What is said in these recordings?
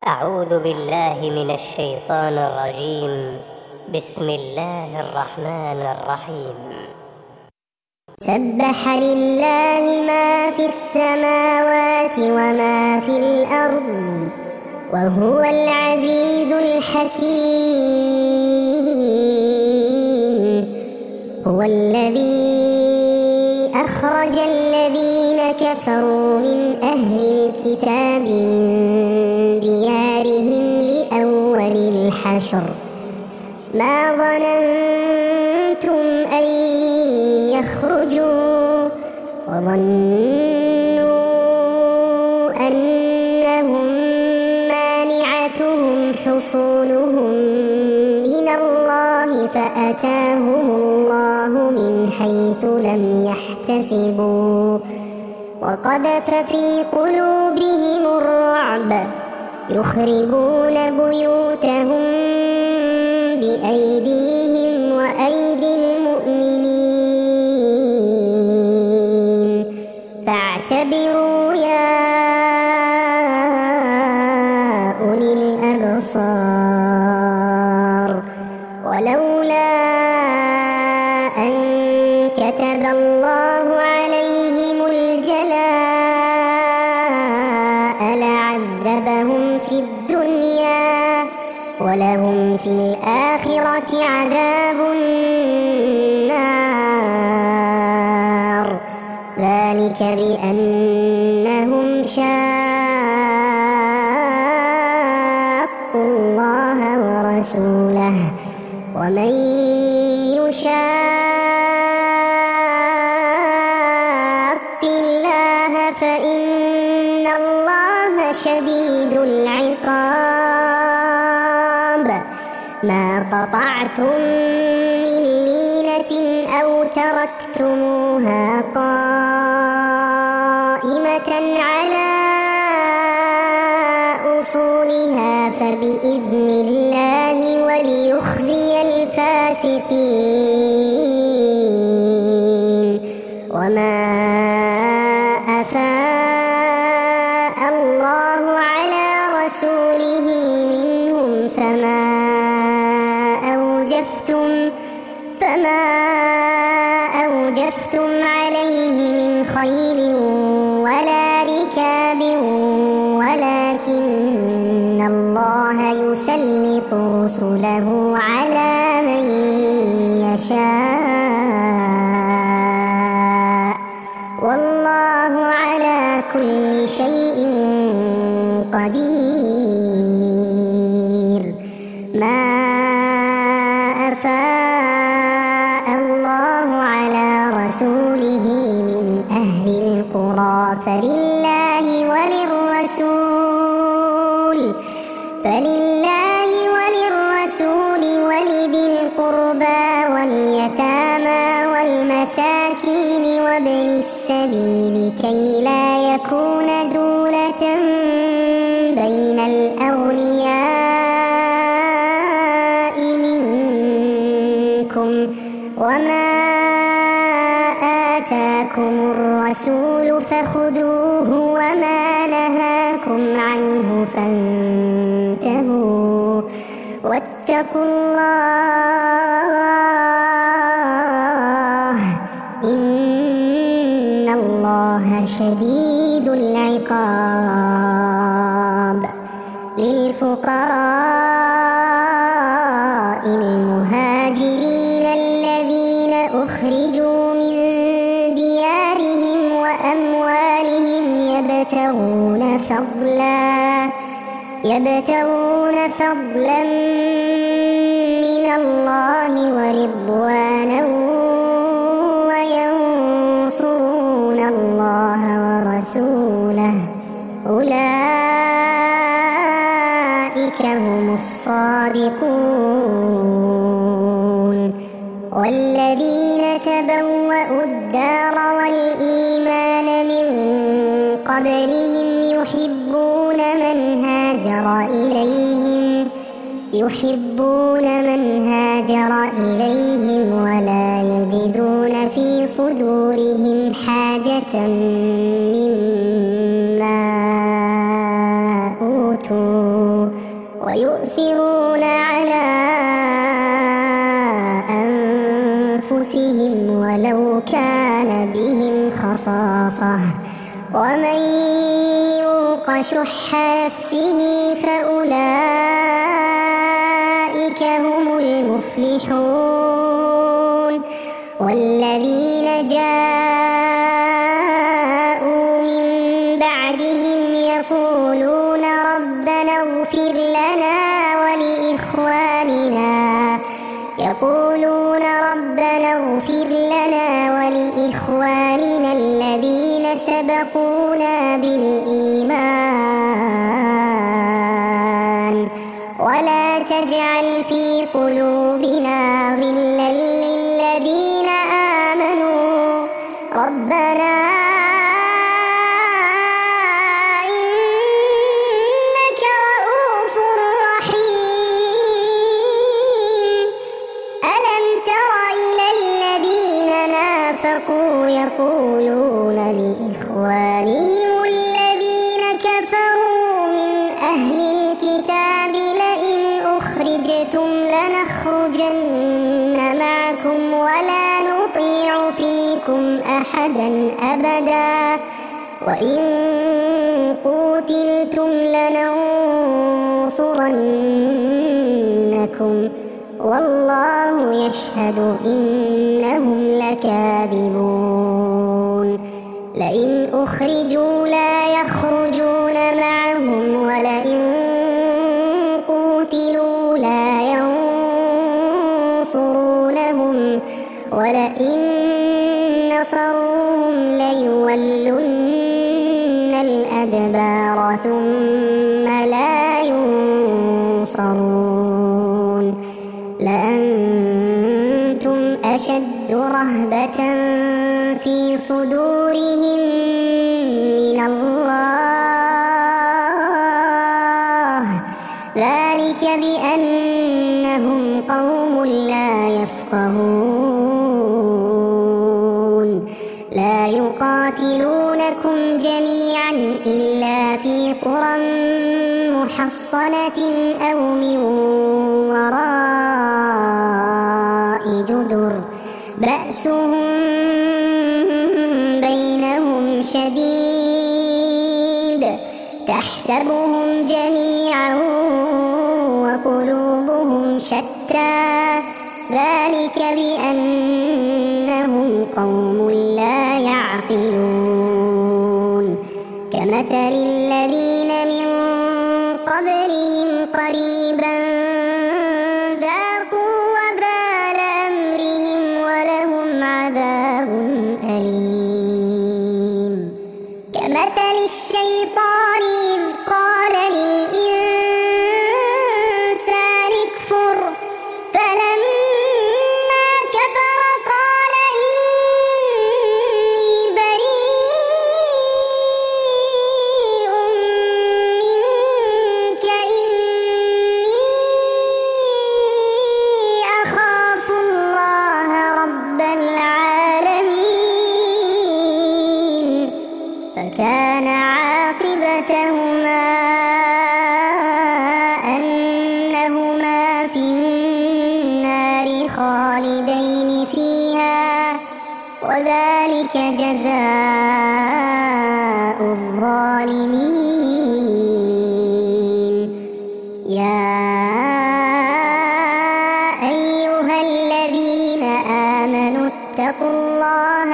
أعوذ بالله من الشيطان الرجيم. بسم الله الرحمن الرحيم. سبح لله ما في السماوات وما في الأرض وهو العزيز الحكيم. هو الذي أخرج الذين كفروا من أهل الكتاب من ديارهم لأول الحشر ما ظننتم أن يخرجوا وظنوا أنهم مانعتهم حصونهم من الله فأتاهم الله من حيث لم يحتسبوا وقذف في قلوبهم الرعب يخربون بيوتهم بأيديهم وأيدي المؤمنين فاعتبروا يا أولي الأبصار. ولولا أن كتب الله عليهم الجلاء لعذبهم في الدنيا ولهم في الآخرة عذاب النار ذلك بأنهم شاقوا الله ورسوله ومن يشاق الله فإن الله شديد العقاب. ما قطعتم من لينة أو تركتموها قائمة على أصولها فبإذن الله وليخزي الفاسقين. وما أفاء الله على رسوله منهم فما أوجفتم عليه من خيل ولا ركاب ولكن الله يسلط رسله على من يشاء والله على كل شيء قدير. ما أفاء الله على رسوله من أهل القرى فلله وللرسول ولذي القربى واليتامى والمساكين وابن السبيل كي لا يكون دولة بين الأغنياء منكم وما آتاكم الرسول فخذوه وما نهاكم عنه فانتهوا واتقوا الله إن الله شديد العقاب. للفقراء المهاجرين الذين أخرجوا من ديارهم وأموالهم يبتغون فضلا من الله ورضوانا وينصرون الله ورسوله أولئك هم الصادقون. والذين تبوأوا الدار والإيمان من قبلهم يحبون من هاجر إليهم ولا يجدون في صدورهم حاجة مما أوتوا ويؤثرون على أنفسهم ولو كان بهم خصاصة ومن يوق شح نفسه فأولئك هم المفلحون والذين جاءوا من بعدهم يقولون ربنا اغفر لنا ولإخواننا الذين سبقونا بالإيمان ولا تجعل في قلوبنا غلا للذين آمنوا ربنا إنك رؤوف رحيم ألم تر إلى الذين نافقوا يقولون لإخوانهم الذين كفروا من أهل الكتاب لئن أخرجتم لنخرجن معكم ولا نطيع فيكم أحدا أبدا وإن قوتلتم لننصرنكم والله يشهد إنهم لكاذبون لئن أخرجوا لا يخرجون معهم ولئن قوتلوا لا ينصرونهم ولئن نصروهم ليولن الأدبار ثم لا ينصرون لأنتم أشد رهبة في صدورهم من الله ذلك بأنهم قوم لا يفقهون لا يقاتلونكم جميعا إلا في قرى محصنة أو من وراء جدر بأسهم بينهم شديد تحسبهم جميعا وقلوبهم شتى ذلك بأنهم قوم لا يعقلون كمثل الذين من قبلهم قريبا ذاقوا وبال أمرهم ولهم عذاب أليم كمثل الشيطان إذ قال للإنسان اكفر فلما كفر قال إني بريء منك إني أخاف الله رب العالمين فكان عاقبتهما أنهما في النار خالدين فيها وذلك جزاء الظالمين يا أيها الذين آمنوا اتقوا الله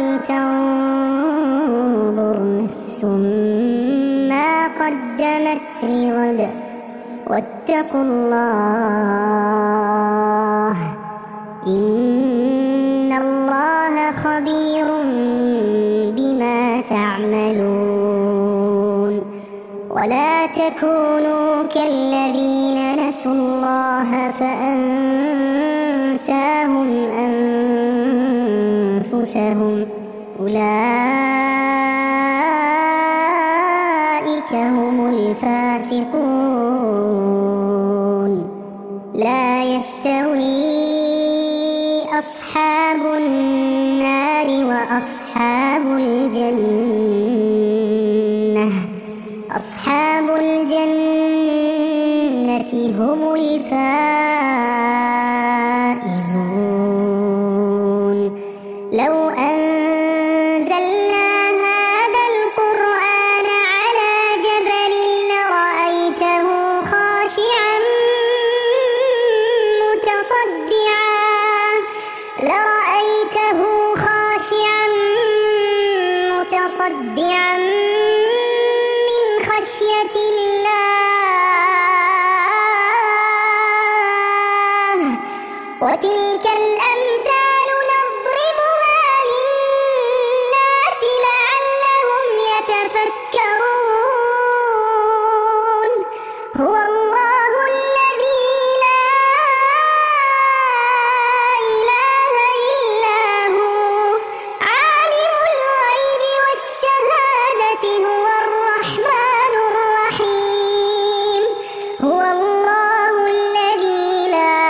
ولتنظر نفس ما قدمت لغد واتقوا الله إن الله خبير بما تعملون ولا تكونوا كالذين نسوا الله فأنساهم أنفسهم أولئك هم الفاسقون لا يستوي أصحاب النار وأصحاب الجنة أصحاب الجنة الجنة هم الفائزون. لو أنزلنا هذا القرآن على جبل لرأيته خاشعا متصدعا من خشية الله. وتلك الأمثال نضربها للناس لعلهم يتفكرون. هو الله الذي لا إله إلا هو عالم الغيب والشهادة هو الرحمن الرحيم. هو الله الذي لا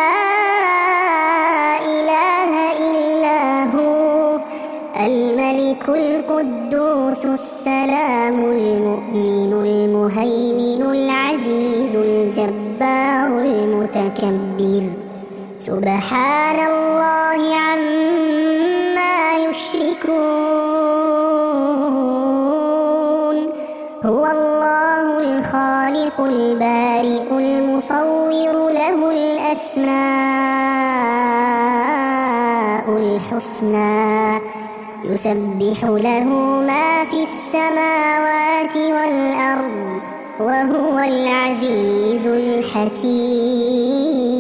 إله إلا هو الملك القدوس السلام المؤمن المهيمن العزيز الجبار المتكبر. سبحان الله عما يشركون. هو الله الخالق البارئ المصور له الأسماء الحسنى يسبح له ما في السماوات والأرض وهو العزيز الحكيم.